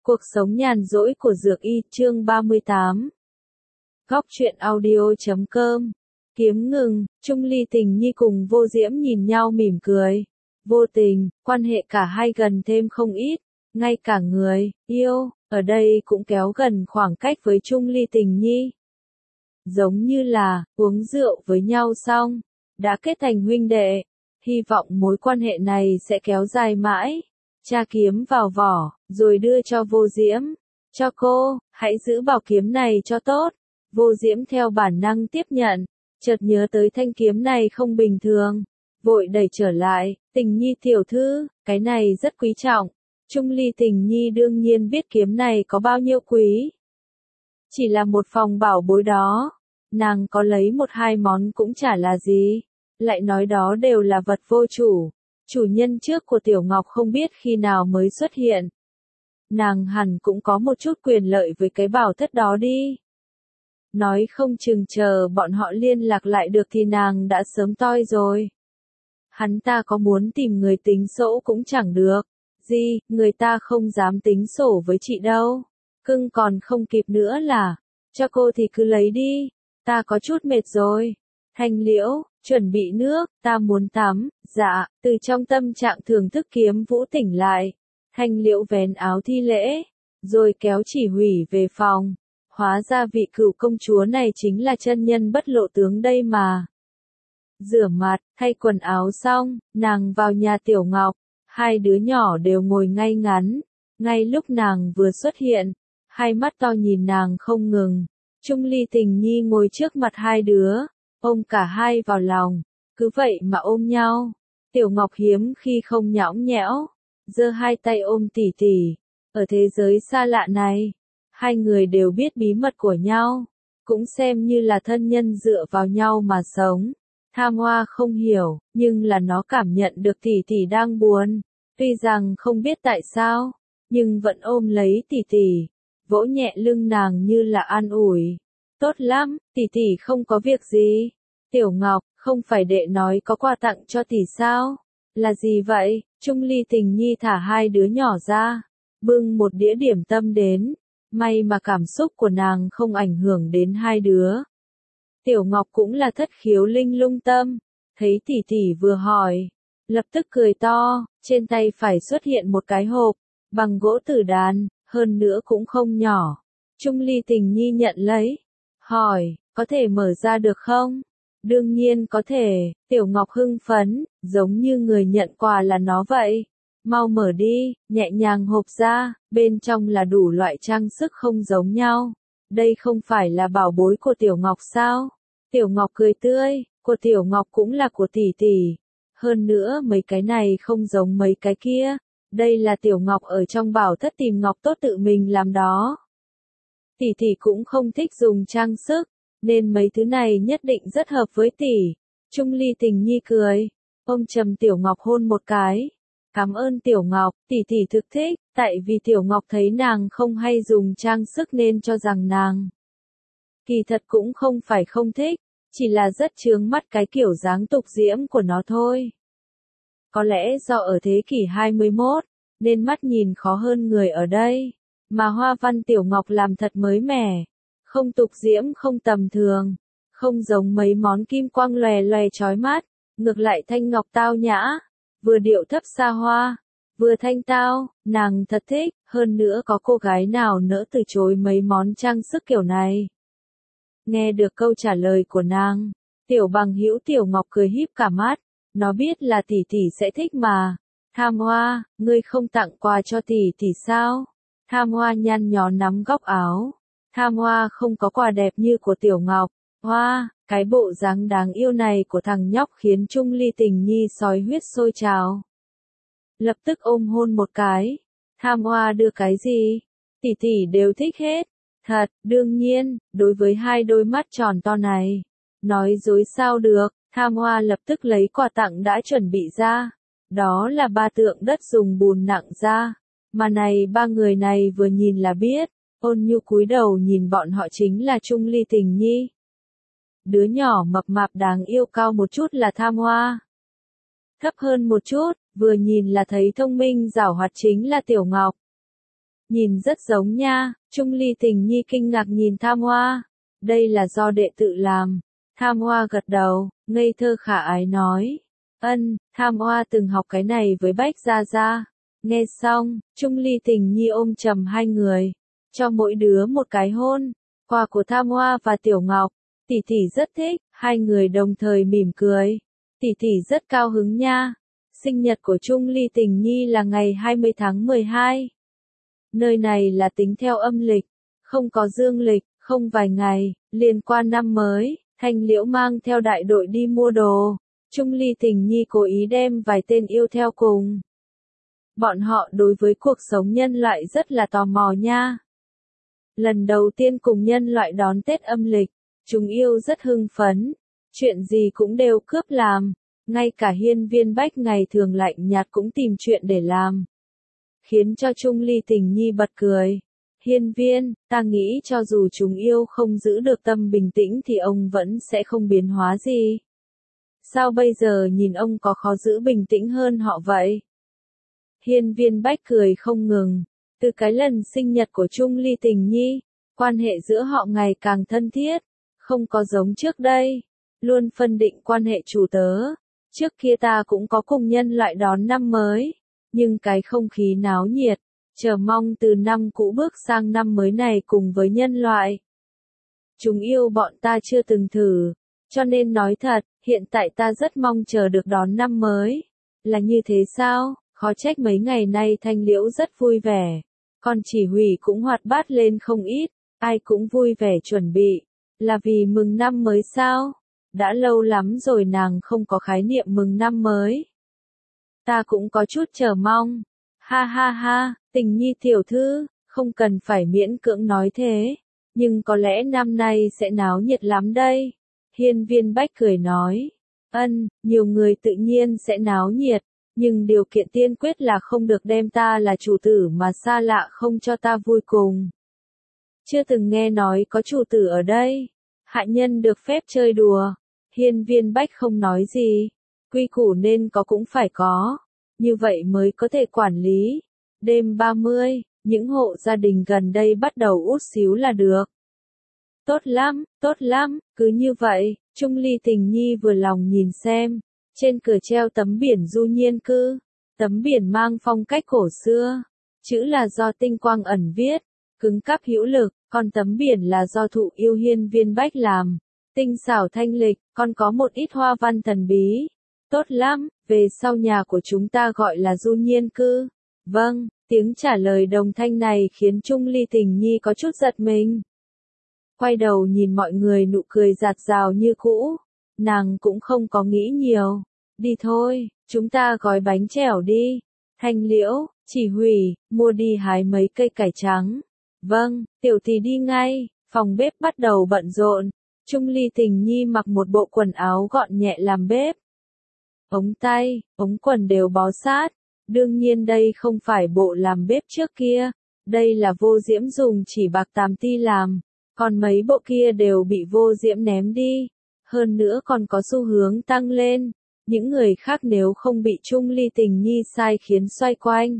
Cuộc sống nhàn rỗi của Dược Y chương 38. Góc truyện audio.com. Kiếm ngừng, Trung Ly Tình Nhi cùng Vô Diễm nhìn nhau mỉm cười. Vô tình, quan hệ cả hai gần thêm không ít, ngay cả người yêu ở đây cũng kéo gần khoảng cách với Trung Ly Tình Nhi. Giống như là uống rượu với nhau xong, đã kết thành huynh đệ, hy vọng mối quan hệ này sẽ kéo dài mãi. Tra kiếm vào vỏ, rồi đưa cho Vô Diễm. Cho cô, hãy giữ bảo kiếm này cho tốt. Vô Diễm theo bản năng tiếp nhận, chợt nhớ tới thanh kiếm này không bình thường. Vội đẩy trở lại, Tình Nhi tiểu thư, cái này rất quý trọng. Trung Ly Tình Nhi đương nhiên biết kiếm này có bao nhiêu quý. Chỉ là một phòng bảo bối đó, nàng có lấy một hai món cũng chả là gì. Lại nói đó đều là vật vô chủ. Chủ nhân trước của Tiểu Ngọc không biết khi nào mới xuất hiện. Nàng hẳn cũng có một chút quyền lợi với cái bảo thất đó đi. Nói không chừng chờ bọn họ liên lạc lại được thì nàng đã sớm toi rồi. Hắn ta có muốn tìm người tính sổ cũng chẳng được. Gì, người ta không dám tính sổ với chị đâu. Cưng còn không kịp nữa là, cho cô thì cứ lấy đi, ta có chút mệt rồi. Thanh Liễu, chuẩn bị nước, ta muốn tắm. Dạ, từ trong tâm trạng thưởng thức kiếm vũ tỉnh lại. Thanh Liễu vén áo thi lễ, rồi kéo chỉ hủy về phòng. Hóa ra vị cửu công chúa này chính là chân nhân bất lộ tướng đây mà. Rửa mặt, thay quần áo xong, nàng vào nhà Tiểu Ngọc. Hai đứa nhỏ đều ngồi ngay ngắn. Ngay lúc nàng vừa xuất hiện, hai mắt to nhìn nàng không ngừng. Trung Ly Tình Nhi ngồi trước mặt hai đứa, ôm cả hai vào lòng, cứ vậy mà ôm nhau. Tiểu Ngọc hiếm khi không nhõng nhẽo, giơ hai tay ôm tỉ tỉ. Ở thế giới xa lạ này, hai người đều biết bí mật của nhau, cũng xem như là thân nhân dựa vào nhau mà sống. Tham Hoa không hiểu, nhưng là nó cảm nhận được tỉ tỉ đang buồn, tuy rằng không biết tại sao, nhưng vẫn ôm lấy tỉ tỉ, vỗ nhẹ lưng nàng như là an ủi. Tốt lắm, tỉ tỉ không có việc gì. Tiểu Ngọc, không phải đệ nói có quà tặng cho tỷ sao? Là gì vậy? Trung Ly Tình Nhi thả hai đứa nhỏ ra, bưng một đĩa điểm tâm đến. May mà cảm xúc của nàng không ảnh hưởng đến hai đứa. Tiểu Ngọc cũng là thất khiếu linh lung tâm, thấy tỷ tỷ vừa hỏi, lập tức cười to, trên tay phải xuất hiện một cái hộp, bằng gỗ tử đàn, hơn nữa cũng không nhỏ. Trung Ly Tình Nhi nhận lấy, hỏi, có thể mở ra được không? Đương nhiên có thể, Tiểu Ngọc hưng phấn, giống như người nhận quà là nó vậy. Mau mở đi, nhẹ nhàng hộp ra, bên trong là đủ loại trang sức không giống nhau. Đây không phải là bảo bối của Tiểu Ngọc sao? Tiểu Ngọc cười tươi, của Tiểu Ngọc cũng là của tỷ tỷ. Hơn nữa mấy cái này không giống mấy cái kia. Đây là Tiểu Ngọc ở trong bảo thất tìm ngọc tốt tự mình làm đó. Tỷ tỷ cũng không thích dùng trang sức, nên mấy thứ này nhất định rất hợp với tỷ. Trung Ly Tình Nhi cười, ôm chầm Tiểu Ngọc hôn một cái. Cảm ơn Tiểu Ngọc, tỷ tỷ thực thích, tại vì Tiểu Ngọc thấy nàng không hay dùng trang sức nên cho rằng nàng. Kỳ thật cũng không phải không thích, chỉ là rất chướng mắt cái kiểu dáng tục diễm của nó thôi. Có lẽ do ở thế kỷ 21, nên mắt nhìn khó hơn người ở đây, mà hoa văn Tiểu Ngọc làm thật mới mẻ, không tục diễm không tầm thường, không giống mấy món kim quang lòe lòe chói mắt, ngược lại thanh ngọc tao nhã, vừa điệu thấp xa hoa, vừa thanh tao, nàng thật thích, hơn nữa có cô gái nào nỡ từ chối mấy món trang sức kiểu này. Nghe được câu trả lời của nàng, Tiểu Bằng Hữu Tiểu Ngọc cười híp cả mắt, nó biết là tỷ tỷ sẽ thích mà. Tham Hoa, ngươi không tặng quà cho tỷ tỷ sao? Tham Hoa nhăn nhó nắm góc áo. Tham Hoa không có quà đẹp như của Tiểu Ngọc. Hoa, cái bộ dáng đáng yêu này của thằng nhóc khiến Trung Ly Tình Nhi sói huyết sôi trào. Lập tức ôm hôn một cái. Tham Hoa đưa cái gì? Tỷ tỷ đều thích hết. Thật, đương nhiên, đối với hai đôi mắt tròn to này. Nói dối sao được, Tham Hoa lập tức lấy quà tặng đã chuẩn bị ra. Đó là ba tượng đất dùng bùn nặng ra. Mà này ba người này vừa nhìn là biết. Ôn Nhu cúi đầu nhìn bọn họ chính là Trung Ly Tình Nhi. Đứa nhỏ mập mạp đáng yêu cao một chút là Tham Hoa. Thấp hơn một chút, vừa nhìn là thấy thông minh giảo hoạt chính là Tiểu Ngọc. Nhìn rất giống nha, Trung Ly Tình Nhi kinh ngạc nhìn Tham Hoa. Đây là do đệ tự làm. Tham Hoa gật đầu, ngây thơ khả ái nói. Tham Hoa từng học cái này với Bách Gia Gia. Nghe xong, Trung Ly Tình Nhi ôm chầm hai người, cho mỗi đứa một cái hôn. Quà của Tham Hoa và Tiểu Ngọc, tỷ tỷ rất thích, hai người đồng thời mỉm cười. Tỷ tỷ rất cao hứng nha. Sinh nhật của Trung Ly Tình Nhi là ngày 20 tháng 12. Nơi này là tính theo âm lịch, không có dương lịch, không vài ngày, liền qua năm mới, Thanh Liễu mang theo đại đội đi mua đồ. Trung Ly Tình Nhi cố ý đem vài tên yêu theo cùng. Bọn họ đối với cuộc sống nhân loại rất là tò mò nha. Lần đầu tiên cùng nhân loại đón Tết âm lịch, chúng yêu rất hưng phấn, chuyện gì cũng đều cướp làm, ngay cả Hiên Viên Bách ngày thường lạnh nhạt cũng tìm chuyện để làm. Khiến cho Trung Ly Tình Nhi bật cười. Hiên Viên, ta nghĩ cho dù chúng yêu không giữ được tâm bình tĩnh thì ông vẫn sẽ không biến hóa gì. Sao bây giờ nhìn ông có khó giữ bình tĩnh hơn họ vậy? Hiên Viên Bách cười không ngừng. Từ cái lần sinh nhật của Trung Ly Tình Nhi, quan hệ giữa họ ngày càng thân thiết, không có giống trước đây, luôn phân định quan hệ chủ tớ. Trước kia ta cũng có cùng nhân loại đón năm mới, nhưng cái không khí náo nhiệt, chờ mong từ năm cũ bước sang năm mới này cùng với nhân loại. Chúng yêu bọn ta chưa từng thử, cho nên nói thật, hiện tại ta rất mong chờ được đón năm mới. Là như thế sao? Khó trách mấy ngày nay Thanh Liễu rất vui vẻ. Còn chỉ huy cũng hoạt bát lên không ít, ai cũng vui vẻ chuẩn bị. Là vì mừng năm mới sao? Đã lâu lắm rồi nàng không có khái niệm mừng năm mới. Ta cũng có chút chờ mong. Ha ha ha, Tình Nhi tiểu thư, không cần phải miễn cưỡng nói thế. Nhưng có lẽ năm nay sẽ náo nhiệt lắm đây. Hiên Viên Bách cười nói. Nhiều người tự nhiên sẽ náo nhiệt. Nhưng điều kiện tiên quyết là không được đem ta là chủ tử mà xa lạ không cho ta vui cùng. Chưa từng nghe nói có chủ tử ở đây. Hạ nhân được phép chơi đùa. Hiên Viên Bách không nói gì. Quy củ nên có cũng phải có. Như vậy mới có thể quản lý. Đêm 30, những hộ gia đình gần đây bắt đầu út xíu là được. Tốt lắm, cứ như vậy, Trung Ly Tình Nhi vừa lòng nhìn xem. Trên cửa treo tấm biển Du Nhiên Cư. Tấm biển mang phong cách cổ xưa. Chữ là do Tinh Quang Ẩn viết, cứng cáp hữu lực, còn tấm biển là do Thụ Yêu Hiên Viên Bách làm. Tinh xảo thanh lịch, còn có một ít hoa văn thần bí. Tốt lắm, về sau nhà của chúng ta gọi là Du Nhiên Cư. Vâng, tiếng trả lời đồng thanh này khiến Trung Ly Tình Nhi có chút giật mình. Quay đầu nhìn mọi người nụ cười rạt rào như cũ. Nàng cũng không có nghĩ nhiều. Đi thôi, chúng ta gói bánh chèo đi. Thanh Liễu, chỉ huy, mua đi hái mấy cây cải trắng. Vâng, tiểu tỷ đi ngay. Phòng bếp bắt đầu bận rộn. Trung Ly Tình Nhi mặc một bộ quần áo gọn nhẹ làm bếp. Ống tay, ống quần đều bó sát. Đương nhiên đây không phải bộ làm bếp trước kia. Đây là Vô Diễm dùng chỉ bạc 8 ti làm. Còn mấy bộ kia đều bị Vô Diễm ném đi. Hơn nữa còn có xu hướng tăng lên. Những người khác nếu không bị Trung Ly Tình Nhi sai khiến xoay quanh,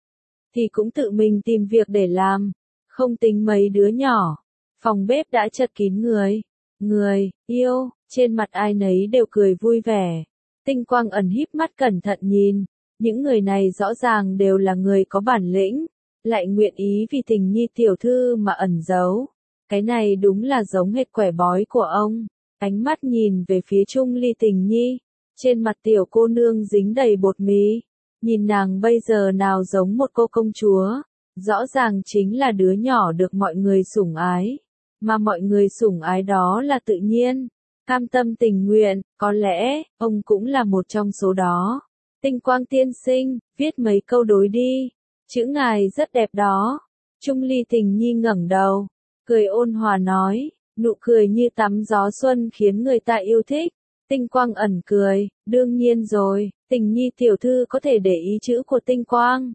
thì cũng tự mình tìm việc để làm. Không tính mấy đứa nhỏ. Phòng bếp đã chật kín người. Người, yêu, trên mặt ai nấy đều cười vui vẻ. Tinh Quang Ẩn híp mắt cẩn thận nhìn. Những người này rõ ràng đều là người có bản lĩnh. Lại nguyện ý vì Tình Nhi tiểu thư mà ẩn giấu. Cái này đúng là giống hệt quẻ bói của ông. Ánh mắt nhìn về phía Trung Ly Tình Nhi. Trên mặt tiểu cô nương dính đầy bột mì. Nhìn nàng bây giờ nào giống một cô công chúa. Rõ ràng chính là đứa nhỏ được mọi người sủng ái. Mà mọi người sủng ái đó là tự nhiên. Cam tâm tình nguyện, có lẽ, ông cũng là một trong số đó. Tinh Quang tiên sinh, viết mấy câu đối đi. Chữ ngài rất đẹp đó. Trung Ly Tình Nhi ngẩng đầu. Cười ôn hòa nói. Nụ cười như tắm gió xuân khiến người ta yêu thích. Tinh Quang Ẩn cười, đương nhiên rồi, Tình Nhi tiểu thư có thể để ý chữ của Tinh Quang.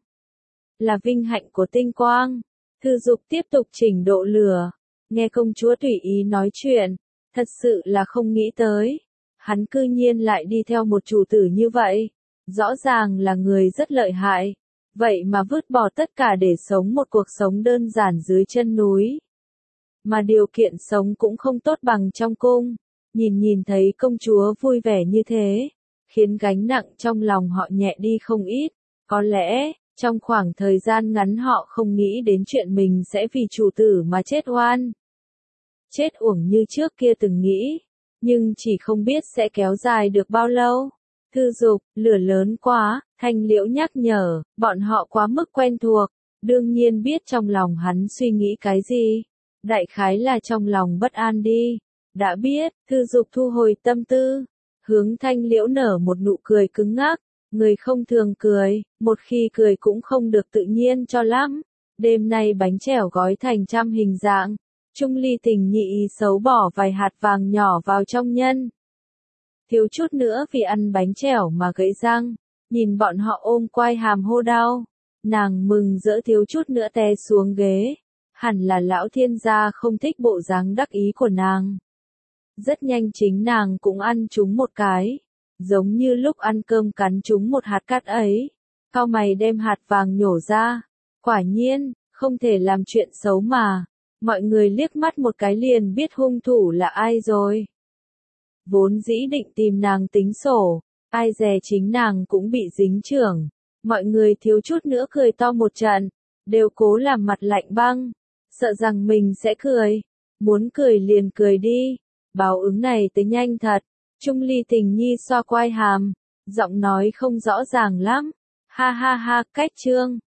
Là vinh hạnh của Tinh Quang. Thư Dục tiếp tục chỉnh độ lửa. Nghe công chúa tùy ý nói chuyện, thật sự là không nghĩ tới. Hắn cư nhiên lại đi theo một chủ tử như vậy. Rõ ràng là người rất lợi hại. Vậy mà vứt bỏ tất cả để sống một cuộc sống đơn giản dưới chân núi. Mà điều kiện sống cũng không tốt bằng trong cung. Nhìn thấy công chúa vui vẻ như thế, khiến gánh nặng trong lòng họ nhẹ đi không ít. Có lẽ, trong khoảng thời gian ngắn họ không nghĩ đến chuyện mình sẽ vì chủ tử mà chết oan. Chết uổng như trước kia từng nghĩ, nhưng chỉ không biết sẽ kéo dài được bao lâu. Thư Dục, lửa lớn quá, Thanh Liễu nhắc nhở, bọn họ quá mức quen thuộc, đương nhiên biết trong lòng hắn suy nghĩ cái gì. Đại khái là trong lòng bất an đi. Đã biết, Thư Dục thu hồi tâm tư, hướng Thanh Liễu nở một nụ cười cứng ngắc, người không thường cười, một khi cười cũng không được tự nhiên cho lắm. Đêm nay bánh chèo gói thành trăm hình dạng, Trung Ly Tình nhị ý xấu bỏ vài hạt vàng nhỏ vào trong nhân. Thiếu chút nữa vì ăn bánh chèo mà gãy răng, nhìn bọn họ ôm quai hàm hô đau, nàng mừng rỡ thiếu chút nữa té xuống ghế. Hẳn là lão thiên gia không thích bộ dáng đắc ý của nàng. Rất nhanh chính nàng cũng ăn trúng một cái, giống như lúc ăn cơm cắn trúng một hạt cát ấy. Cau mày đem hạt vàng nhổ ra, quả nhiên, không thể làm chuyện xấu mà. Mọi người liếc mắt một cái liền biết hung thủ là ai rồi. Vốn dĩ định tìm nàng tính sổ, ai dè chính nàng cũng bị dính chưởng. Mọi người thiếu chút nữa cười to một trận, đều cố làm mặt lạnh băng, sợ rằng mình sẽ cười. Muốn cười liền cười đi, báo ứng này tới nhanh thật. Trung Ly Tình Nhi xoa quai hàm, giọng nói không rõ ràng lắm. Ha ha ha, cách chương.